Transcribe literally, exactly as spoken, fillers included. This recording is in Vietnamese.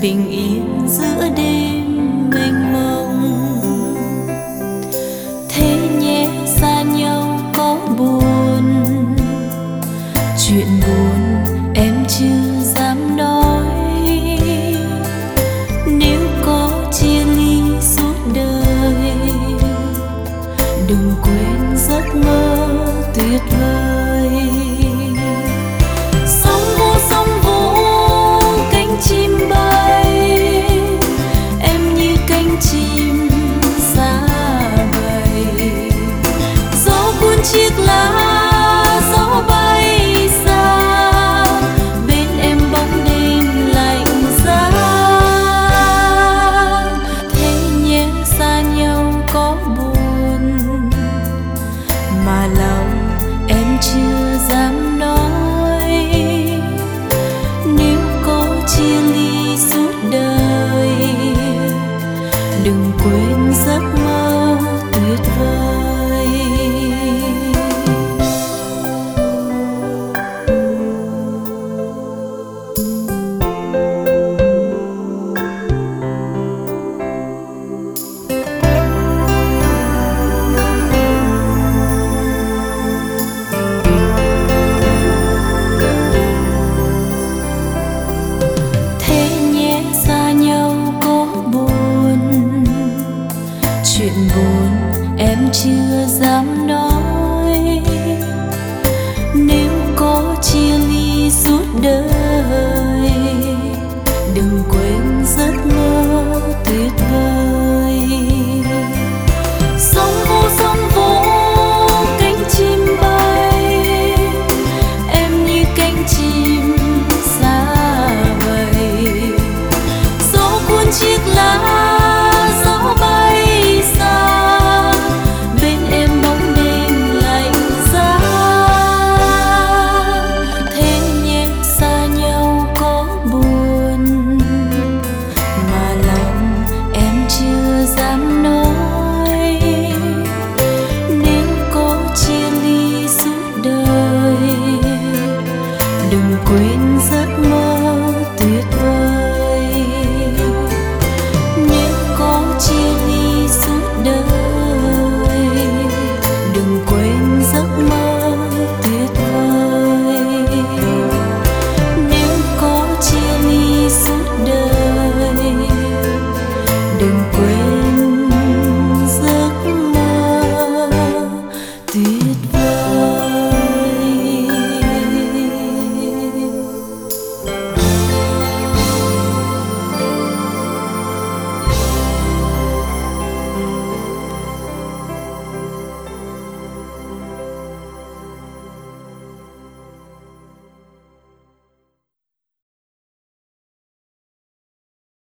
bình yên giữa đêm mênh mông. Thế nhé xa nhau có buồn, chuyện buồn em chưa dám nói. Nếu có chia ly suốt đời, đừng quên giấc mơ tuyệt vời. Sóng vô sóng vỗ cánh chim bay, em như cánh chim xa bầy. Gió cuốn chiếc lá, gió bay xa, bên em bóng đêm lạnh giá. Thế nhé xa nhau có buồn, mà lòng em chưa dám nói.